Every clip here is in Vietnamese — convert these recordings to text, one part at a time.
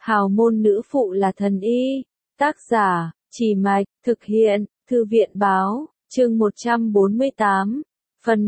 Hào môn nữ phụ là thần y. Tác giả, Trì Mạch, thực hiện, Thư viện báo, chương 148, phần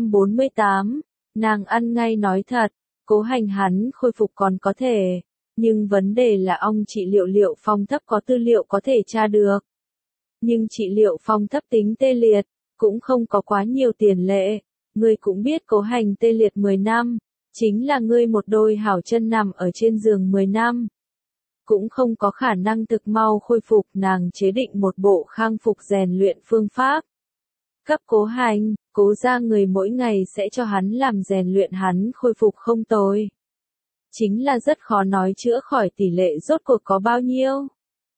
148, nàng ăn ngay nói thật, Cố Hành hắn khôi phục còn có thể, nhưng vấn đề là ông trị liệu Liệu Phong thấp có tư liệu có thể tra được. Nhưng trị liệu Phong thấp tính tê liệt, cũng không có quá nhiều tiền lệ, ngươi cũng biết Cố Hành tê liệt 10 năm, chính là ngươi một đôi hảo chân nằm ở trên giường 10 năm. Cũng không có khả năng thực mau khôi phục, nàng chế định một bộ khang phục rèn luyện phương pháp. Cấp Cố Hành, Cố gia người mỗi ngày sẽ cho hắn làm rèn luyện hắn khôi phục không tồi. Chính là rất khó nói chữa khỏi tỷ lệ rốt cuộc có bao nhiêu.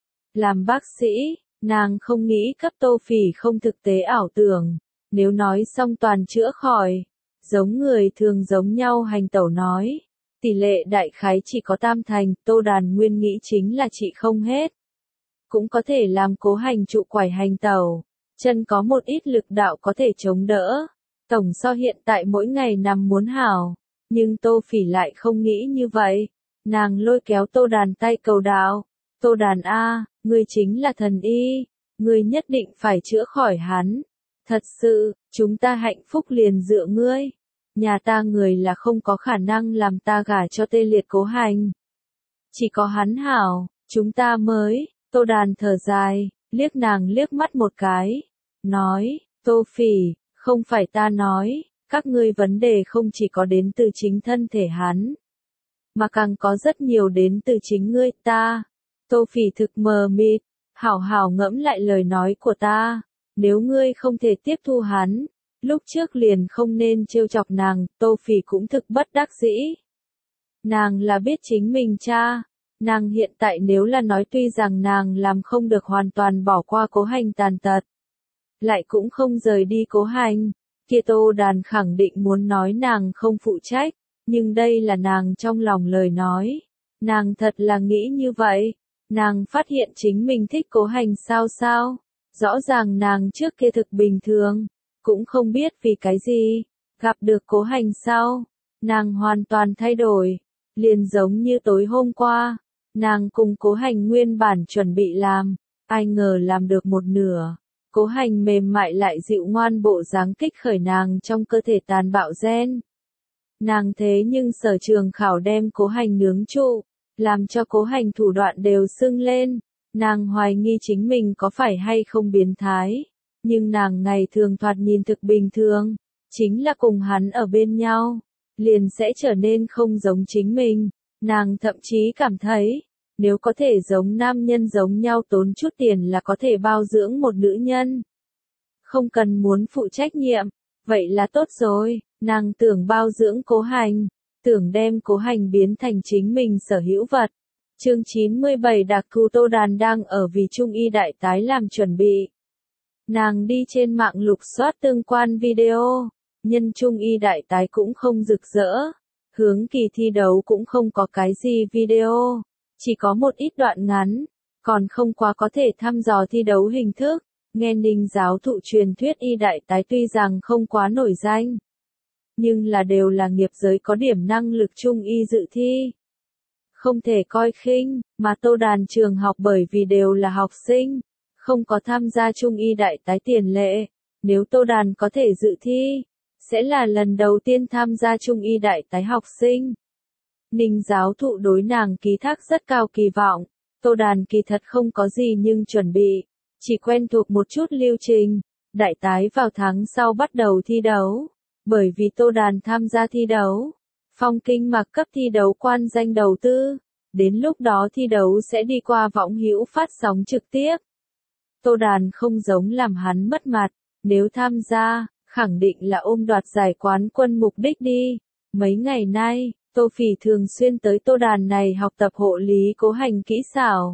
Làm bác sĩ, nàng không nghĩ cấp Tô Phỉ không thực tế ảo tưởng, nếu nói xong toàn chữa khỏi, giống người thường giống nhau hành tẩu nói. Tỷ lệ đại khái chỉ có tam thành, Tô Đàn nguyên nghĩ chính là trị không hết. Cũng có thể làm Cố Hành trụ quải hành tẩu, chân có một ít lực đạo có thể chống đỡ. Tổng so hiện tại mỗi ngày nằm muốn hảo, nhưng Tô Phỉ lại không nghĩ như vậy. Nàng lôi kéo Tô Đàn tay cầu đạo, Tô Đàn a, ngươi chính là thần y, ngươi nhất định phải chữa khỏi hắn. Thật sự, chúng ta hạnh phúc liền dựa ngươi. Nhà ta người là không có khả năng làm ta gả cho tê liệt Cố Hành. Chỉ có hắn hảo, chúng ta mới, Tô Đàn thở dài, liếc nàng liếc mắt một cái. Nói, Tô Phỉ, không phải ta nói, các ngươi vấn đề không chỉ có đến từ chính thân thể hắn, mà càng có rất nhiều đến từ chính ngươi ta. Tô Phỉ thực mờ mịt, hảo hảo ngẫm lại lời nói của ta, nếu ngươi không thể tiếp thu hắn. Lúc trước liền không nên trêu chọc nàng, Tô Phỉ cũng thực bất đắc dĩ. Nàng là biết chính mình cha, nàng hiện tại nếu là nói tuy rằng nàng làm không được hoàn toàn bỏ qua Cố Hành tàn tật, lại cũng không rời đi Cố Hành, kia Tô Đàn khẳng định muốn nói nàng không phụ trách, nhưng đây là nàng trong lòng lời nói. Nàng thật là nghĩ như vậy, nàng phát hiện chính mình thích Cố Hành sao, rõ ràng nàng trước kia thực bình thường. Cũng không biết vì cái gì, gặp được Cố Hành sau, nàng hoàn toàn thay đổi, liền giống như tối hôm qua, nàng cùng Cố Hành nguyên bản chuẩn bị làm, ai ngờ làm được một nửa, Cố Hành mềm mại lại dịu ngoan bộ dáng kích khởi nàng trong cơ thể tàn bạo gen. Nàng thế nhưng sở trường khảo đem Cố Hành nướng trụ, làm cho Cố Hành thủ đoạn đều sưng lên, nàng hoài nghi chính mình có phải hay không biến thái. Nhưng nàng ngày thường thoạt nhìn thực bình thường, chính là cùng hắn ở bên nhau, liền sẽ trở nên không giống chính mình. Nàng thậm chí cảm thấy, nếu có thể giống nam nhân giống nhau tốn chút tiền là có thể bao dưỡng một nữ nhân. Không cần muốn phụ trách nhiệm, vậy là tốt rồi, nàng tưởng bao dưỡng Cố Hành, tưởng đem Cố Hành biến thành chính mình sở hữu vật. Chương 97 đặc thù Tô Đàn đang ở vì Trung y đại tái làm chuẩn bị. Nàng đi trên mạng lục soát tương quan video, nhân Trung y đại tái cũng không rực rỡ, hướng kỳ thi đấu cũng không có cái gì video, chỉ có một ít đoạn ngắn, còn không quá có thể thăm dò thi đấu hình thức. Nghe Ninh giáo thụ truyền thuyết y đại tái tuy rằng không quá nổi danh, nhưng là đều là nghiệp giới có điểm năng lực Trung y dự thi. Không thể coi khinh, mà Tô Đàn trường học bởi vì đều là học sinh, không có tham gia Trung y đại tái tiền lệ, nếu Tô Đàn có thể dự thi, sẽ là lần đầu tiên tham gia Trung y đại tái học sinh. Ninh giáo thụ đối nàng ký thác rất cao kỳ vọng, Tô Đàn kỳ thật không có gì nhưng chuẩn bị, chỉ quen thuộc một chút lưu trình, đại tái vào tháng sau bắt đầu thi đấu, bởi vì Tô Đàn tham gia thi đấu, Phong Kinh mặc cấp thi đấu quan danh đầu tư, đến lúc đó thi đấu sẽ đi qua võng hữu phát sóng trực tiếp. Tô Đàn không giống làm hắn mất mặt, nếu tham gia, khẳng định là ôm đoạt giải quán quân mục đích đi. Mấy ngày nay, Tô Phỉ thường xuyên tới Tô Đàn này học tập hộ lý Cố Hành kỹ xảo.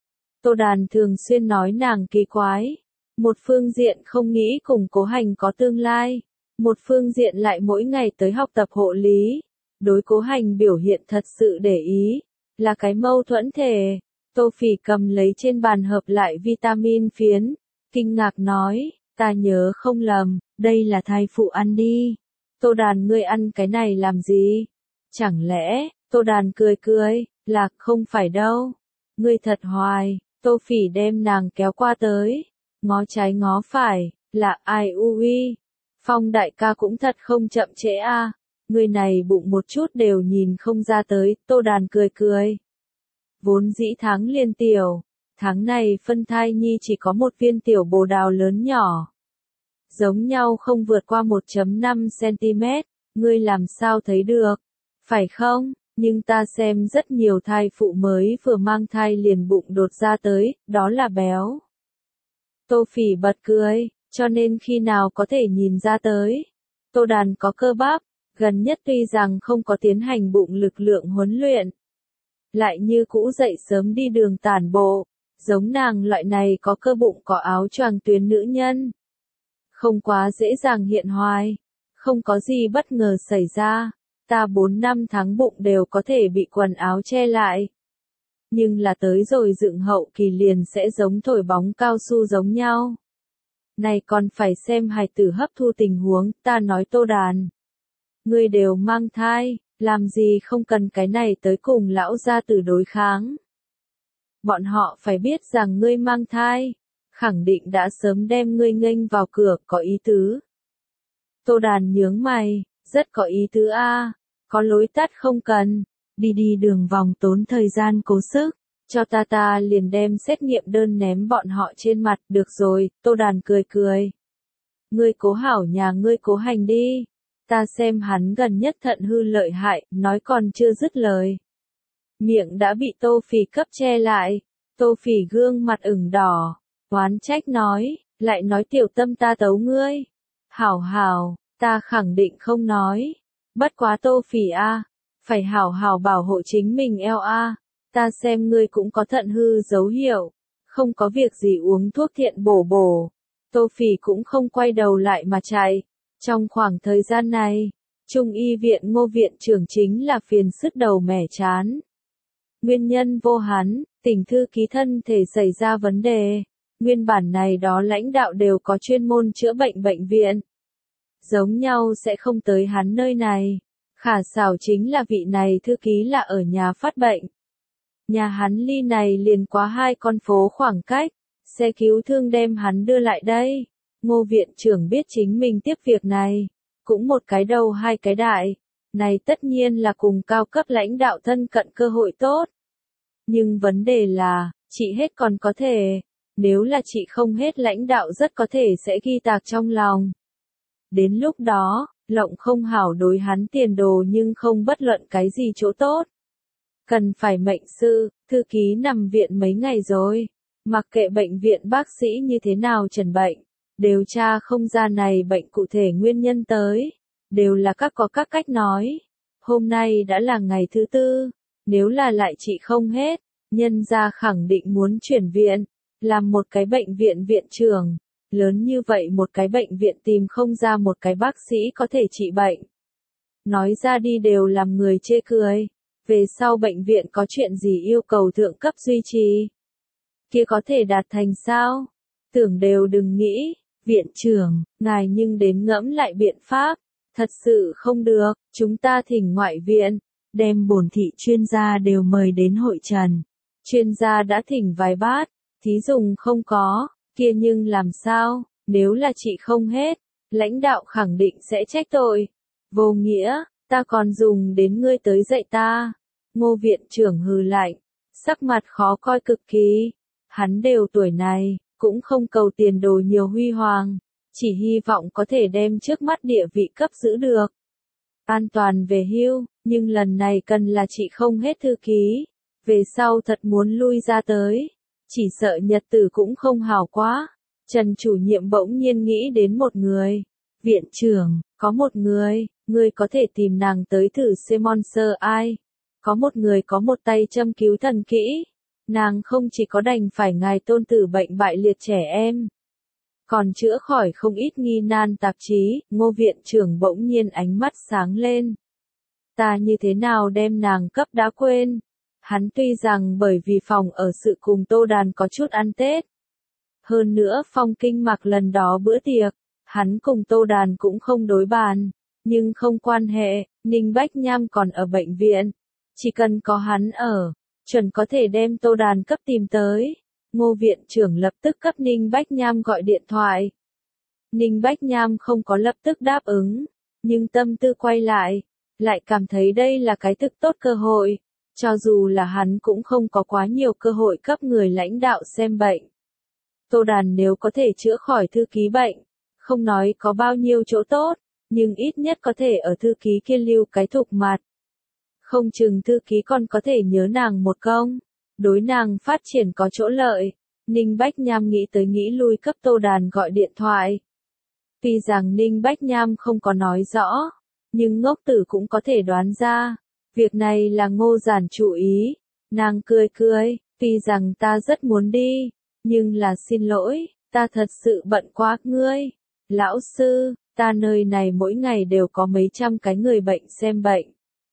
Tô Đàn thường xuyên nói nàng kỳ quái, một phương diện không nghĩ cùng Cố Hành có tương lai, một phương diện lại mỗi ngày tới học tập hộ lý, đối Cố Hành biểu hiện thật sự để ý, là cái mâu thuẫn thể. Tô Phỉ cầm lấy trên bàn hợp lại vitamin phiến, kinh ngạc nói, ta nhớ không lầm, đây là thai phụ ăn đi. Tô Đàn ngươi ăn cái này làm gì? Chẳng lẽ, Tô Đàn cười cười, Lạc không phải đâu. Ngươi thật hoài, Tô Phỉ đem nàng kéo qua tới. Ngó trái ngó phải, là ai ui. Phong đại ca cũng thật không chậm trễ a. Người này bụng một chút đều nhìn không ra tới, Tô Đàn cười cười. Vốn dĩ tháng liên tiểu, tháng này phân thai nhi chỉ có một viên tiểu bồ đào lớn nhỏ. Giống nhau không vượt qua 1,5 cm, ngươi làm sao thấy được, phải không? Nhưng ta xem rất nhiều thai phụ mới vừa mang thai liền bụng đột ra tới, đó là béo. Tô Phỉ bật cười, cho nên khi nào có thể nhìn ra tới. Tô Đàn có cơ bắp, gần nhất tuy rằng không có tiến hành bụng lực lượng huấn luyện. Lại như cũ dậy sớm đi đường tản bộ, giống nàng loại này có cơ bụng có áo choàng tuyến nữ nhân. Không quá dễ dàng hiện hoài, không có gì bất ngờ xảy ra, ta 4 năm tháng bụng đều có thể bị quần áo che lại. Nhưng là tới rồi dựng hậu kỳ liền sẽ giống thổi bóng cao su giống nhau. Này còn phải xem hài tử hấp thu tình huống, ta nói Tô Đàn. Ngươi đều mang thai, làm gì không cần cái này tới cùng lão gia tử đối kháng. Bọn họ phải biết rằng ngươi mang thai, khẳng định đã sớm đem ngươi nghênh vào cửa, có ý tứ. Tô Đàn nhướng mày, rất có ý tứ a, có lối tắt không cần, đi đường vòng tốn thời gian cố sức, cho ta liền đem xét nghiệm đơn ném bọn họ trên mặt, được rồi, Tô Đàn cười cười. Ngươi cố hảo nhà ngươi cố hành đi, ta xem hắn gần nhất thận hư lợi hại, nói còn chưa dứt lời. Miệng đã bị Tô Phỉ cấp che lại, Tô Phỉ gương mặt ửng đỏ, oán trách nói, lại nói tiểu tâm ta tấu ngươi. Hảo hảo, ta khẳng định không nói. Bất quá Tô Phỉ a, phải hảo hảo bảo hộ chính mình eo a. Ta xem ngươi cũng có thận hư dấu hiệu, không có việc gì uống thuốc thiện bổ bổ. Tô Phỉ cũng không quay đầu lại mà chạy. Trong khoảng thời gian này, Trung y viện Ngô viện trưởng chính là phiền sứt đầu mẻ chán. Nguyên nhân vô hắn, Tỉnh thư ký thân thể xảy ra vấn đề. Nguyên bản này đó lãnh đạo đều có chuyên môn chữa bệnh bệnh viện. Giống nhau sẽ không tới hắn nơi này. Khả xảo chính là vị này thư ký là ở nhà phát bệnh. Nhà hắn ly này liền quá 2 con phố khoảng cách. Xe cứu thương đem hắn đưa lại đây. Ngô viện trưởng biết chính mình tiếp việc này. Cũng một cái đầu 2 cái đại. Này tất nhiên là cùng cao cấp lãnh đạo thân cận cơ hội tốt. Nhưng vấn đề là, chị hết còn có thể. Nếu là chị không hết lãnh đạo rất có thể sẽ ghi tạc trong lòng. Đến lúc đó, lộng không hảo đối hắn tiền đồ nhưng không bất luận cái gì chỗ tốt. Cần phải mệnh sư, thư ký nằm viện mấy ngày rồi. Mặc kệ bệnh viện bác sĩ như thế nào chẩn bệnh, điều tra không ra này bệnh cụ thể nguyên nhân tới. Đều là có các cách nói. Hôm nay đã là ngày thứ 4, nếu là lại trị không hết, nhân gia khẳng định muốn chuyển viện. Làm một cái bệnh viện viện trưởng, lớn như vậy một cái bệnh viện tìm không ra một cái bác sĩ có thể trị bệnh. Nói ra đi đều làm người chê cười. Về sau bệnh viện có chuyện gì yêu cầu thượng cấp duy trì, kia có thể đạt thành sao? Tưởng đều đừng nghĩ, viện trưởng, ngài nhưng đến ngẫm lại biện pháp. Thật sự không được, chúng ta thỉnh ngoại viện, đem bổn thị chuyên gia đều mời đến hội trần. Chuyên gia đã thỉnh vài bát, thí dùng không có, kia nhưng làm sao, nếu là chị không hết, lãnh đạo khẳng định sẽ trách tội. Vô nghĩa, ta còn dùng đến ngươi tới dạy ta. Ngô viện trưởng hừ lạnh, sắc mặt khó coi cực kỳ. Hắn đều tuổi này, cũng không cầu tiền đồ nhiều huy hoàng, chỉ hy vọng có thể đem trước mắt địa vị cấp giữ được. An toàn về hưu, nhưng lần này cần là chị không hết thư ký. Về sau thật muốn lui ra tới, chỉ sợ nhật tử cũng không hào quá. Trần chủ nhiệm bỗng nhiên nghĩ đến một người. Viện trưởng, có một người có thể tìm nàng tới thử sponsor ai. Có một người có một tay châm cứu thần kỹ. Nàng không chỉ có đành phải ngài tôn tử bệnh bại liệt trẻ em, còn chữa khỏi không ít nghi nan tạp chí. Ngô viện trưởng bỗng nhiên ánh mắt sáng lên. Ta như thế nào đem nàng cấp đã quên. Hắn tuy rằng bởi vì phòng ở sự cùng Tô Đàn có chút ăn Tết. Hơn nữa Phong Kinh Mặc lần đó bữa tiệc, hắn cùng Tô Đàn cũng không đối bàn. Nhưng không quan hệ, Ninh Bách Nham còn ở bệnh viện. Chỉ cần có hắn ở, chuẩn có thể đem Tô Đàn cấp tìm tới. Ngô viện trưởng lập tức cấp Ninh Bách Nham gọi điện thoại. Ninh Bách Nham không có lập tức đáp ứng, nhưng tâm tư quay lại cảm thấy đây là cái thực tốt cơ hội. Cho dù là hắn cũng không có quá nhiều cơ hội cấp người lãnh đạo xem bệnh. Tô Đàn nếu có thể chữa khỏi thư ký bệnh, không nói có bao nhiêu chỗ tốt, nhưng ít nhất có thể ở thư ký kia lưu cái thục mặt. Không chừng thư ký còn có thể nhớ nàng một công, đối nàng phát triển có chỗ lợi. Ninh Bách Nham nghĩ tới nghĩ lui cấp Tô Đàn gọi điện thoại. Tuy rằng Ninh Bách Nham không có nói rõ, nhưng ngốc tử cũng có thể đoán ra. Việc này là Ngô Giản chủ ý. Nàng cười, tuy rằng ta rất muốn đi, nhưng là xin lỗi, ta thật sự bận quá ngươi. Lão sư, ta nơi này mỗi ngày đều có mấy trăm cái người bệnh xem bệnh.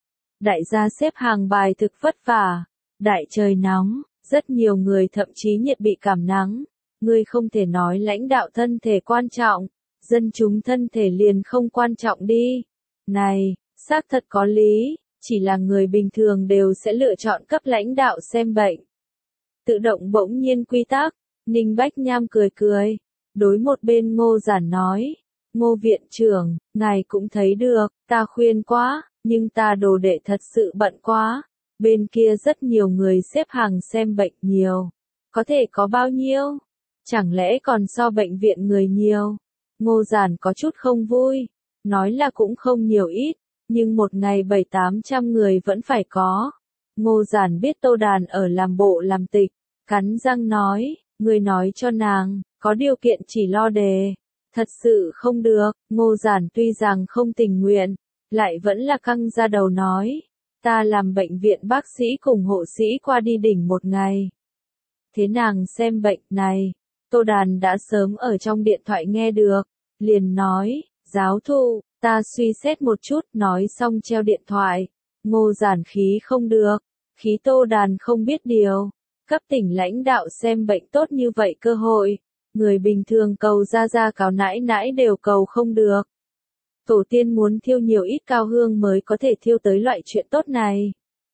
Đại gia xếp hàng bài thực vất vả, đại trời nóng, rất nhiều người thậm chí nhiệt bị cảm nắng. Ngươi không thể nói lãnh đạo thân thể quan trọng, dân chúng thân thể liền không quan trọng đi. Này, xác thật có lý, chỉ là người bình thường đều sẽ lựa chọn cấp lãnh đạo xem bệnh. Tự động bỗng nhiên quy tắc, Ninh Bách Nham cười, đối một bên Ngô Giản nói, Ngô viện trưởng, ngài cũng thấy được, ta khuyên quá, nhưng ta đồ đệ thật sự bận quá, bên kia rất nhiều người xếp hàng xem bệnh nhiều, có thể có bao nhiêu, chẳng lẽ còn so bệnh viện người nhiều. Ngô Giản có chút không vui, nói là cũng không nhiều ít, nhưng một ngày 700-800 người vẫn phải có. Ngô Giản biết Tô Đàn ở làm bộ làm tịch, cắn răng nói, người nói cho nàng, có điều kiện chỉ lo đề. Thật sự không được, Ngô Giản tuy rằng không tình nguyện, lại vẫn là căng ra đầu nói, ta làm bệnh viện bác sĩ cùng hộ sĩ qua đi đỉnh một ngày. Thế nàng xem bệnh này, Tô Đàn đã sớm ở trong điện thoại nghe được, liền nói, giáo thụ, ta suy xét một chút, nói xong treo điện thoại. Ngô Giản khí không được, khí Tô Đàn không biết điều, cấp tỉnh lãnh đạo xem bệnh tốt như vậy cơ hội, người bình thường cầu ra cáo nãi nãi đều cầu không được. Tổ tiên muốn thiêu nhiều ít cao hương mới có thể thiêu tới loại chuyện tốt này.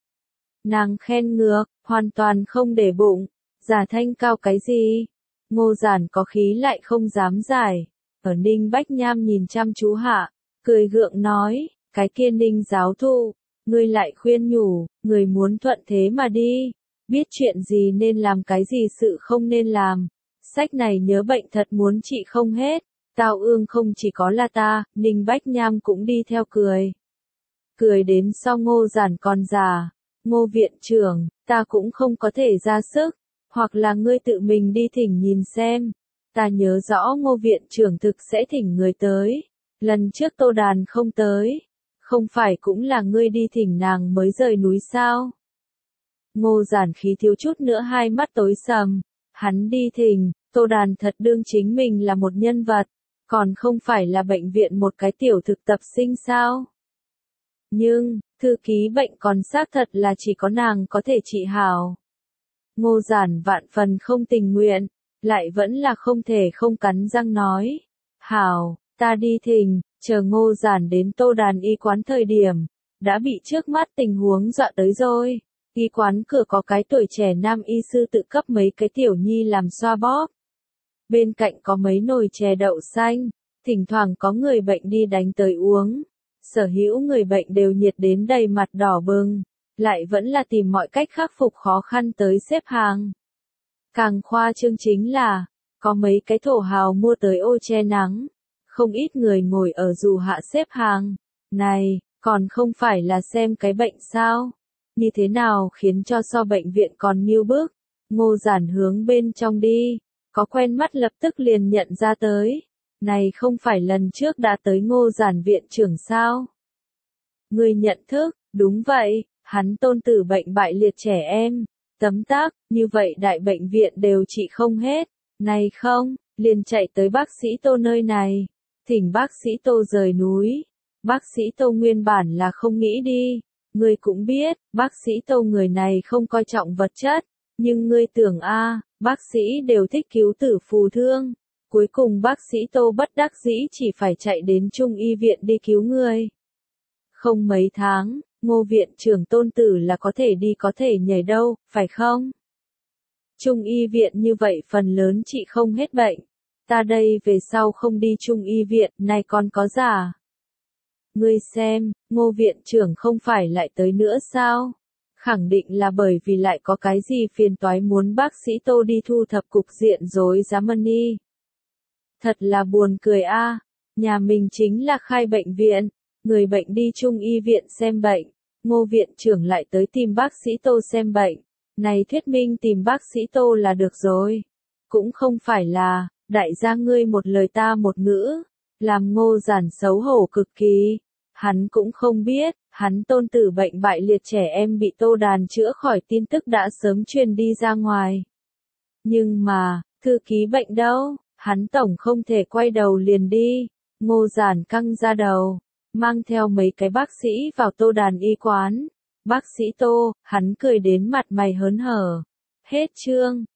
Nàng khen ngược, hoàn toàn không để bụng, giả thanh cao cái gì. Ngô Giản có khí lại không dám giải, ở Ninh Bách Nham nhìn chăm chú hạ, cười gượng nói, cái kia Ninh giáo thụ, ngươi lại khuyên nhủ, người muốn thuận thế mà đi, biết chuyện gì nên làm cái gì sự không nên làm. Sách này nhớ bệnh thật muốn trị không hết, tao ương không chỉ có là ta, Ninh Bách Nham cũng đi theo cười. Cười đến sau Ngô Giản còn già, Ngô viện trưởng, ta cũng không có thể ra sức, hoặc là ngươi tự mình đi thỉnh nhìn xem. Ta nhớ rõ Ngô viện trưởng thực sẽ thỉnh người tới, lần trước Tô Đàn không tới, không phải cũng là ngươi đi thỉnh nàng mới rời núi sao? Ngô Giản khí thiếu chút nữa hai mắt tối sầm, hắn đi thỉnh, Tô Đàn thật đương chính mình là một nhân vật, còn không phải là bệnh viện một cái tiểu thực tập sinh sao? Nhưng, thư ký bệnh còn xác thật là chỉ có nàng có thể trị hảo. Ngô Giản vạn phần không tình nguyện, lại vẫn là không thể không cắn răng nói. Hảo, ta đi thỉnh, chờ Ngô Giản đến Tô Đàn y quán thời điểm, đã bị trước mắt tình huống dọa tới rồi. Y quán cửa có cái tuổi trẻ nam y sư tự cấp mấy cái tiểu nhi làm xoa bóp. Bên cạnh có mấy nồi chè đậu xanh, thỉnh thoảng có người bệnh đi đánh tới uống. Sở hữu người bệnh đều nhiệt đến đầy mặt đỏ bừng, lại vẫn là tìm mọi cách khắc phục khó khăn tới xếp hàng. Càng khoa trương chính là, có mấy cái thổ hào mua tới ô che nắng, không ít người ngồi ở dù hạ xếp hàng. Này, còn không phải là xem cái bệnh sao? Như thế nào khiến cho so bệnh viện còn nghiêu bức? Ngô Giản hướng bên trong đi, có quen mắt lập tức liền nhận ra tới. Này không phải lần trước đã tới Ngô Giản viện trưởng sao? Người nhận thức, đúng vậy, hắn tôn tử bệnh bại liệt trẻ em. Tấm tắc, như vậy đại bệnh viện đều trị không hết. Này không, liền chạy tới bác sĩ Tô nơi này. Thỉnh bác sĩ Tô rời núi. Bác sĩ Tô nguyên bản là không nghĩ đi. Ngươi cũng biết, bác sĩ Tô người này không coi trọng vật chất. Nhưng ngươi tưởng bác sĩ đều thích cứu tử phù thương. Cuối cùng bác sĩ Tô bất đắc dĩ chỉ phải chạy đến Trung y viện đi cứu người. Không mấy tháng, Ngô viện trưởng tôn tử là có thể đi có thể nhảy đâu, phải không? Trung y viện như vậy phần lớn trị không hết bệnh. Ta đây về sau không đi trung y viện, này còn có giả. Ngươi xem, Ngô viện trưởng không phải lại tới nữa sao? Khẳng định là bởi vì lại có cái gì phiền toái muốn bác sĩ Tô đi thu thập cục diện rối rắm money. Thật là buồn cười a, nhà mình chính là khai bệnh viện, người bệnh đi trung y viện xem bệnh, Ngô viện trưởng lại tới tìm bác sĩ Tô xem bệnh. Này thuyết minh tìm bác sĩ Tô là được rồi. Cũng không phải là, đại gia ngươi một lời ta một ngữ, làm Ngô Giản xấu hổ cực kỳ. Hắn cũng không biết, hắn tôn tử bệnh bại liệt trẻ em bị Tô Đàn chữa khỏi tin tức đã sớm truyền đi ra ngoài. Nhưng mà, thư ký bệnh đâu, hắn tổng không thể quay đầu liền đi. Ngô Giản căng ra đầu, mang theo mấy cái bác sĩ vào Tô Đàn y quán. Bác sĩ Tô, hắn cười đến mặt mày hớn hở. Hết chương.